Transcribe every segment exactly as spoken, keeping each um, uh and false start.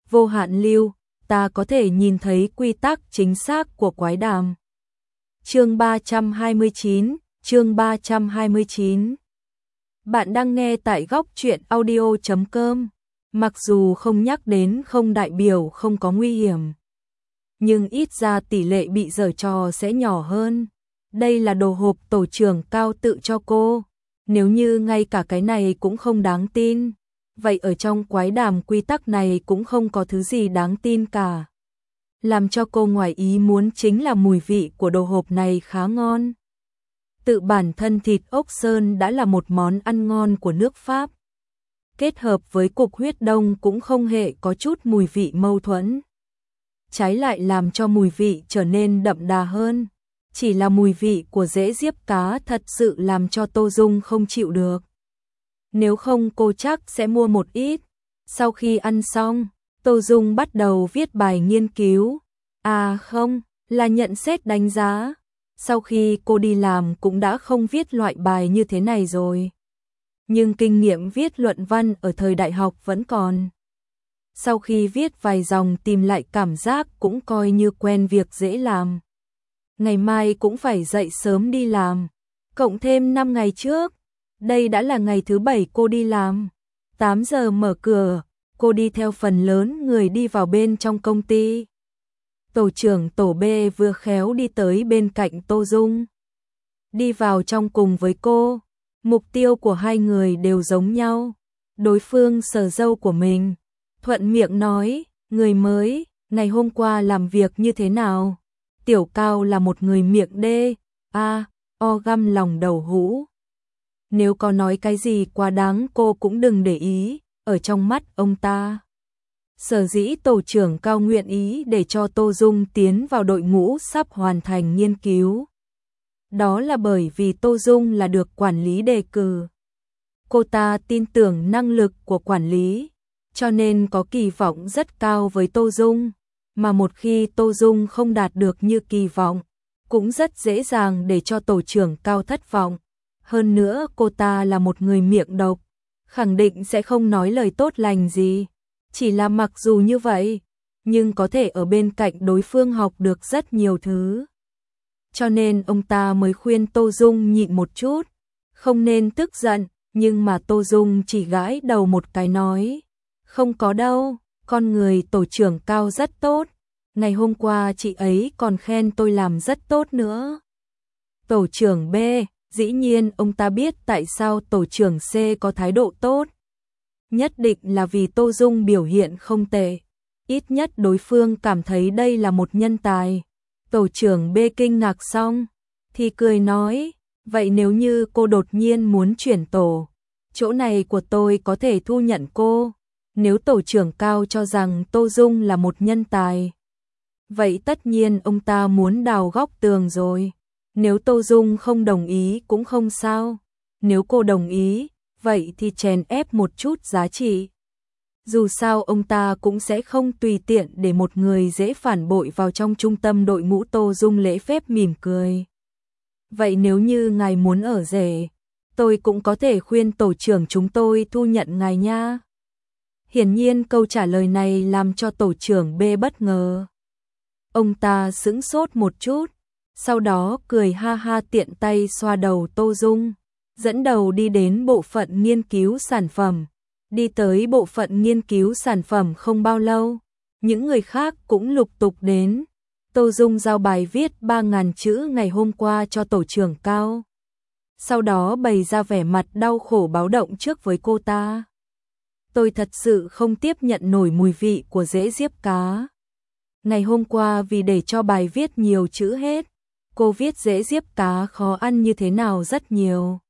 vô hạn lưu, ta có thể nhìn thấy quy tắc chính xác của quái đàm. Chương ba trăm hai mươi chín, chương ba trăm hai mươi chín. Bạn đang nghe tại góc truyện audio chấm com. Mặc dù không nhắc đến không đại biểu không có nguy hiểm, nhưng ít ra tỷ lệ bị giở trò sẽ nhỏ hơn. Đây là đồ hộp tổ trưởng Cao tự cho cô. Nếu như ngay cả cái này cũng không đáng tin, vậy ở trong quái đàm quy tắc này cũng không có thứ gì đáng tin cả. Làm cho cô ngoài ý muốn chính là mùi vị của đồ hộp này khá ngon. Tự bản thân thịt ốc sơn đã là một món ăn ngon của nước Pháp. Kết hợp với cục huyết đông cũng không hề có chút mùi vị mâu thuẫn. Trái lại làm cho mùi vị trở nên đậm đà hơn. Chỉ là mùi vị của rễ diếp cá thật sự làm cho Tô Dung không chịu được. Nếu không cô chắc sẽ mua một ít. Sau khi ăn xong, Tô Dung bắt đầu viết bài nghiên cứu. À không, là nhận xét đánh giá. Sau khi cô đi làm cũng đã không viết loại bài như thế này rồi. Nhưng kinh nghiệm viết luận văn ở thời đại học vẫn còn. Sau khi viết vài dòng tìm lại cảm giác cũng coi như quen việc dễ làm. Ngày mai cũng phải dậy sớm đi làm. Cộng thêm năm ngày trước, đây đã là ngày thứ bảy cô đi làm. tám giờ mở cửa, cô đi theo phần lớn người đi vào bên trong công ty. Tổ trưởng tổ B vừa khéo đi tới bên cạnh Tô Dung. Đi vào trong cùng với cô. Mục tiêu của hai người đều giống nhau. Đối phương sờ râu của mình. Thuận miệng nói, người mới, ngày hôm qua làm việc như thế nào? Tiểu Cao là một người miệng đê, a, o găm lòng đầu hũ. Nếu có nói cái gì quá đáng cô cũng đừng để ý, ở trong mắt ông ta. Sở dĩ tổ trưởng Cao nguyện ý để cho Tô Dung tiến vào đội ngũ sắp hoàn thành nghiên cứu. Đó là bởi vì Tô Dung là được quản lý đề cử. Cô ta tin tưởng năng lực của quản lý, cho nên có kỳ vọng rất cao với Tô Dung. Mà một khi Tô Dung không đạt được như kỳ vọng, cũng rất dễ dàng để cho tổ trưởng Cao thất vọng. Hơn nữa cô ta là một người miệng độc, khẳng định sẽ không nói lời tốt lành gì. Chỉ là mặc dù như vậy, nhưng có thể ở bên cạnh đối phương học được rất nhiều thứ. Cho nên ông ta mới khuyên Tô Dung nhịn một chút, không nên tức giận, nhưng mà Tô Dung chỉ gãi đầu một cái nói, không có đâu, con người tổ trưởng Cao rất tốt, ngày hôm qua chị ấy còn khen tôi làm rất tốt nữa. Tổ trưởng B, dĩ nhiên ông ta biết tại sao tổ trưởng C có thái độ tốt. Nhất định là vì Tô Dung biểu hiện không tệ, ít nhất đối phương cảm thấy đây là một nhân tài. Tổ trưởng B kinh ngạc xong, thì cười nói, vậy nếu như cô đột nhiên muốn chuyển tổ, chỗ này của tôi có thể thu nhận cô. Nếu tổ trưởng Cao cho rằng Tô Dung là một nhân tài, vậy tất nhiên ông ta muốn đào góc tường rồi. Nếu Tô Dung không đồng ý cũng không sao. Nếu cô đồng ý, vậy thì chèn ép một chút giá trị. Dù sao ông ta cũng sẽ không tùy tiện để một người dễ phản bội vào trong trung tâm đội ngũ. Tô Dung lễ phép mỉm cười. Vậy nếu như ngài muốn ở rể, tôi cũng có thể khuyên tổ trưởng chúng tôi thu nhận ngài nha. Hiển nhiên câu trả lời này làm cho tổ trưởng B bất ngờ. Ông ta sững sốt một chút, sau đó cười ha ha tiện tay xoa đầu Tô Dung, dẫn đầu đi đến bộ phận nghiên cứu sản phẩm. Đi tới bộ phận nghiên cứu sản phẩm không bao lâu, những người khác cũng lục tục đến. Tô Dung giao bài viết ba nghìn chữ ngày hôm qua cho tổ trưởng Cao. Sau đó bày ra vẻ mặt đau khổ báo động trước với cô ta. Tôi thật sự không tiếp nhận nổi mùi vị của rễ diếp cá. Ngày hôm qua vì để cho bài viết nhiều chữ hết, cô viết rễ diếp cá khó ăn như thế nào rất nhiều.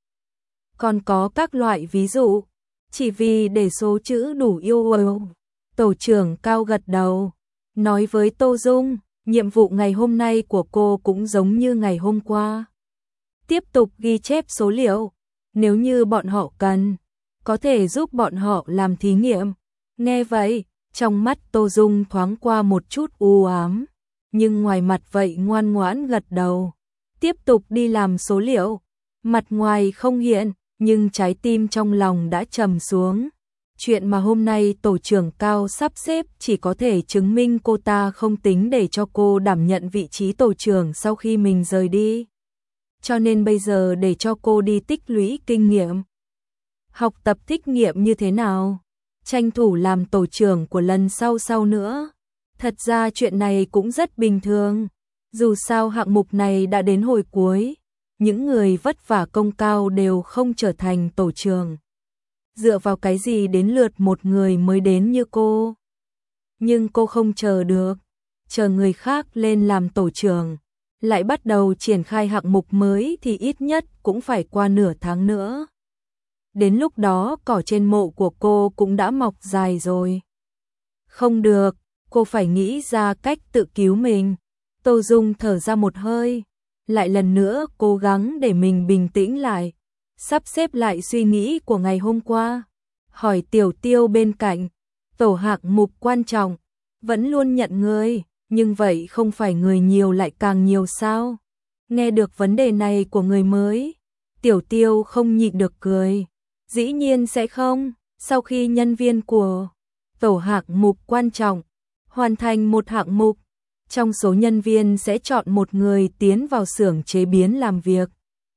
Còn có các loại ví dụ, chỉ vì để số chữ đủ yêu cầu. Tổ trưởng Cao gật đầu, nói với Tô Dung, nhiệm vụ ngày hôm nay của cô cũng giống như ngày hôm qua. Tiếp tục ghi chép số liệu, nếu như bọn họ cần, có thể giúp bọn họ làm thí nghiệm. Nghe vậy, trong mắt Tô Dung thoáng qua một chút u ám, nhưng ngoài mặt vậy ngoan ngoãn gật đầu. Tiếp tục đi làm số liệu, mặt ngoài không hiện, nhưng trái tim trong lòng đã trầm xuống. Chuyện mà hôm nay tổ trưởng Cao sắp xếp chỉ có thể chứng minh cô ta không tính để cho cô đảm nhận vị trí tổ trưởng sau khi mình rời đi. Cho nên bây giờ để cho cô đi tích lũy kinh nghiệm. Học tập thích nghiệm như thế nào? Tranh thủ làm tổ trưởng của lần sau sau nữa. Thật ra chuyện này cũng rất bình thường. Dù sao hạng mục này đã đến hồi cuối. Những người vất vả công cao đều không trở thành tổ trưởng. Dựa vào cái gì đến lượt một người mới đến như cô? Nhưng cô không chờ được. Chờ người khác lên làm tổ trưởng. Lại bắt đầu triển khai hạng mục mới thì ít nhất cũng phải qua nửa tháng nữa. Đến lúc đó cỏ trên mộ của cô cũng đã mọc dài rồi. Không được, cô phải nghĩ ra cách tự cứu mình. Tô Dung thở ra một hơi, lại lần nữa cố gắng để mình bình tĩnh lại, sắp xếp lại suy nghĩ của ngày hôm qua. Hỏi Tiểu Tiêu bên cạnh, tổ hạng mục quan trọng, vẫn luôn nhận người, nhưng vậy không phải người nhiều lại càng nhiều sao? Nghe được vấn đề này của người mới, Tiểu Tiêu không nhịn được cười. Dĩ nhiên sẽ không, sau khi nhân viên của tổ hạng mục quan trọng hoàn thành một hạng mục, trong số nhân viên sẽ chọn một người tiến vào xưởng chế biến làm việc.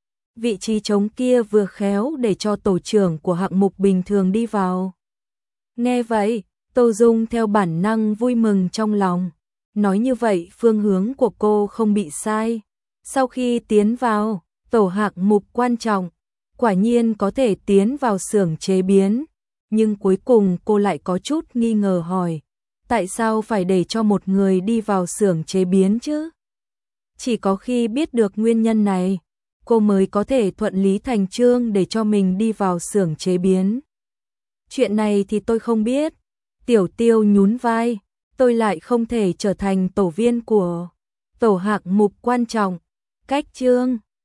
Vị trí trống kia vừa khéo để cho tổ trưởng của hạng mục bình thường đi vào. Nghe vậy, Tô Dung theo bản năng vui mừng trong lòng. Nói như vậy phương hướng của cô không bị sai. Sau khi tiến vào tổ hạng mục quan trọng, quả nhiên có thể tiến vào xưởng chế biến. Nhưng cuối cùng cô lại có chút nghi ngờ hỏi. Tại sao phải để cho một người đi vào xưởng chế biến chứ? Chỉ có khi biết được nguyên nhân này, cô mới có thể thuận lý thành chương để cho mình đi vào xưởng chế biến. Chuyện này thì tôi không biết. Tiểu Tiêu nhún vai. Tôi lại không thể trở thành tổ viên của tổ hạng mục quan trọng. Cách chương